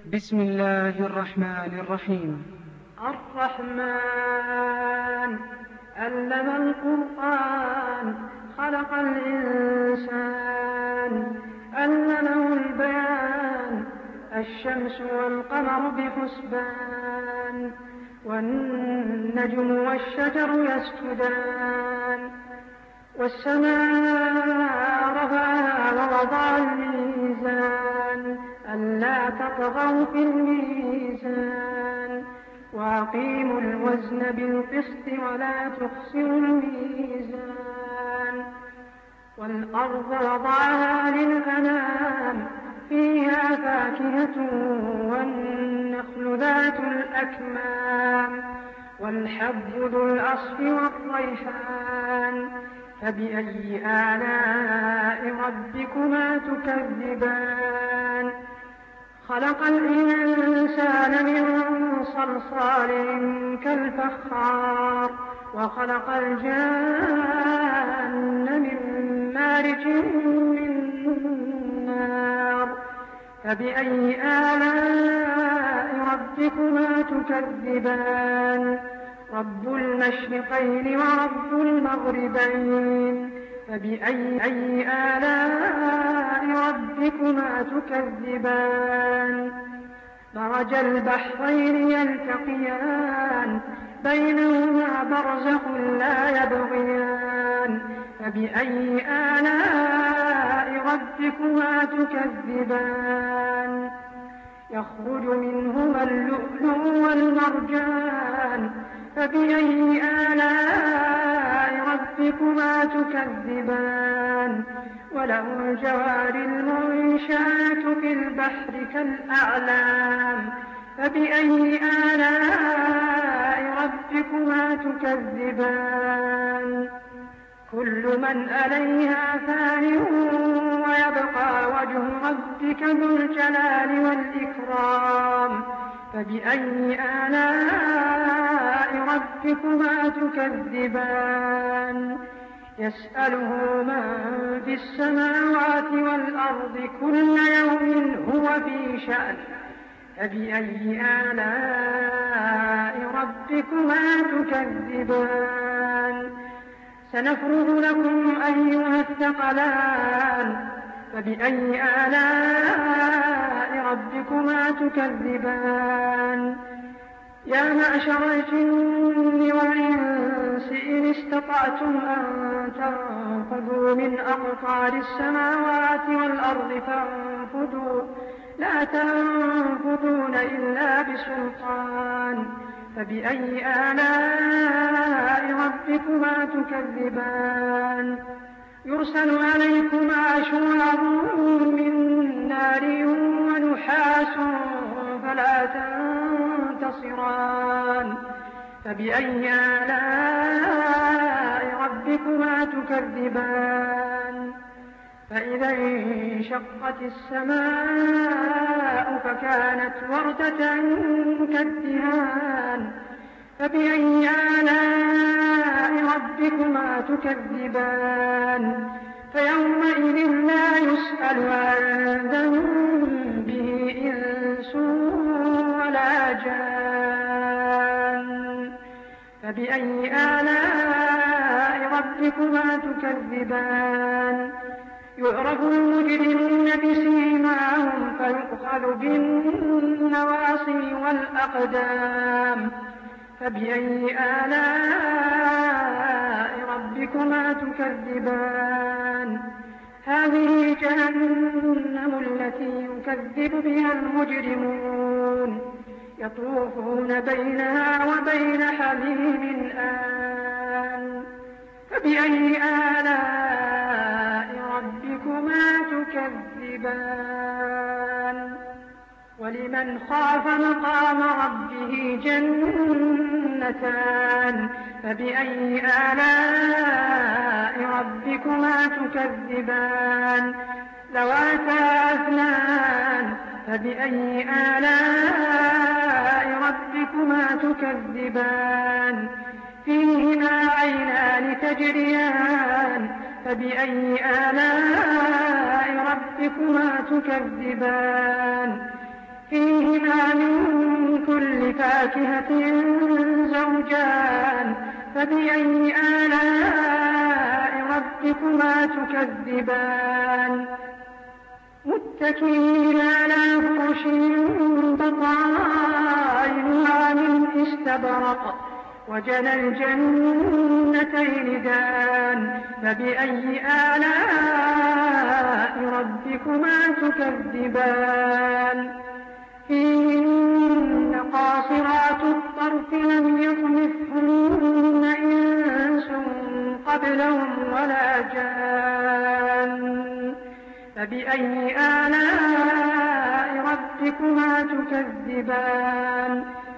بسم الله الرحمن الرحيم. الرحمن علم القرآن خلق الإنسان علمه البيان الشمس والقمر بحسبان والنجم والشجر يسجدان والسماء رفعها ووضع الميزان ألا تطغوا في الميزان وأقيموا الوزن بالقسط ولا تخسروا الميزان والأرض وضعها للأنام فيها فاكهة والنخل ذات الأكمام والحب ذو العصف والريحان فبأي آلاء ربكما تكذبان خلق الإنسان من صلصال كالفخار وخلق الجان من مارج من نار فبأي آلاء ربكما تكذبان رب المشرقين ورب المغربين فبأي آلاء ربكما تكذبان مرج البحرين يلتقيان بينهما برزخ لا يبغيان فبأي آلاء ربكما تكذبان يخرج منهما اللؤلؤ والمرجان فبأي آلاء ربكما تكذبان وله الجوار المنشآت في البحر كالأعلام فبأي آلاء ربكما تكذبان كل من عليها فان ويبقى وجه ربك ذو الجلال والإكرام فبأي آلاء ربكما تكذبان يسأله من في السماوات والأرض كل يوم هو في شأن فبأي آلاء ربكما تكذبان سنفرغ لكم أيها الثقلان فبأي آلاء ربكما تكذبان يا معشر الجن والإنس إن استطعتم أن تنفذوا من أقطار السماوات والأرض فانفذوا لا تنفذون إلا بسلطان فبأي آلاء ربكما تكذبان يرسل عليكما شواظ من نار ونحاس فلا تنتصران فبأي آلاء ربكما تكذبان فإذا انشقت السماء فكانت وردة كالدهان فبأي آلاء ربكما تكذبان فيومئذ لا يسأل عن ذنبه إنس ولا جان فبأي آلاء ربكما تكذبان يعرف المجرمون بسيماهم فيؤخذ بالنواصي والأقدام فبأي آلاء ربكما تكذبان هذه جهنم التي يكذب بها المجرمون يطوفون بينها وبين حميم آن فبأي آلاء ربكما تكذبان ولمن خاف مقام ربه جنتان فبأي آلاء ربكما تكذبان ذواتا أفنان فبأي آلاء ربكما تكذبان فيهما عينان تجريان فبأي آلاء ربكما تكذبان فيهما من كل فاكهة زوجان فبأي آلاء ربكما تكذبان متكئين على فرش بطائنها من استبرق وجنى الجنتين دان فبأي آلاء ربكما تكذبان فيهن قاصرات الطرف لم يطمثهن إنس قبلهم ولا جان فبأي آلاء ربكما تكذبان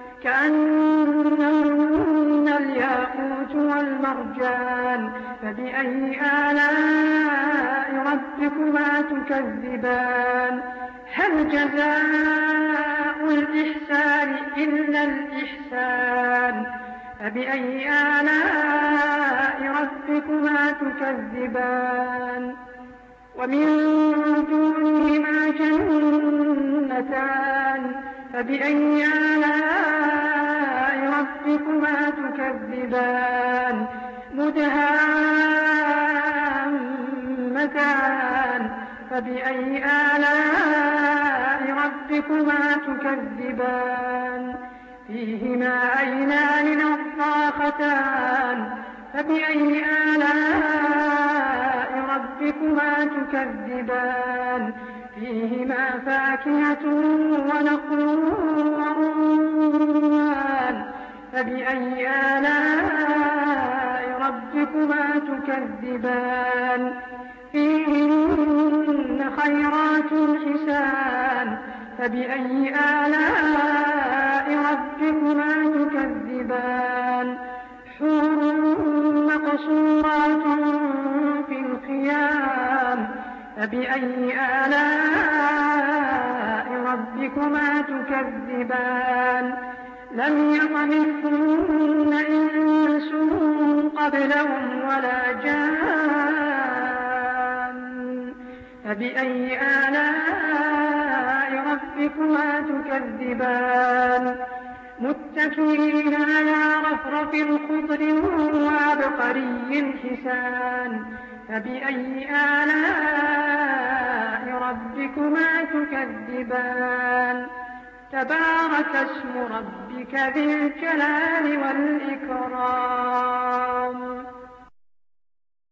كأنهن الياقوت والمرجان فبأي آلاء ربكما تكذبان هل جزاء الإحسان إلا الإحسان فبأي آلاء ربكما تكذبان ومن دونهما جنتان فبأي آلاء ربكما تكذبان مدهامتان فبأي آلاء ربكما تكذبان فيهما عينان نضاختان فبأي آلاء ربكما تكذبان فيهما فاكهة ونخل ورمان فبأي آلاء ربكما تكذبان فيهن خيرات حسان فبأي آلاء ربكما تكذبان حور مقصورات في الخيام فبأي آلاء ربكما تكذبان لم يطمثهن إنس قبلهم ولا جان فبأي آلاء ربكما تكذبان متكئين على رفرف خضر وعبقري حسان فبأي آلاء ربكما تكذبان تبارك اسم ربك ذي الجلال والإكرام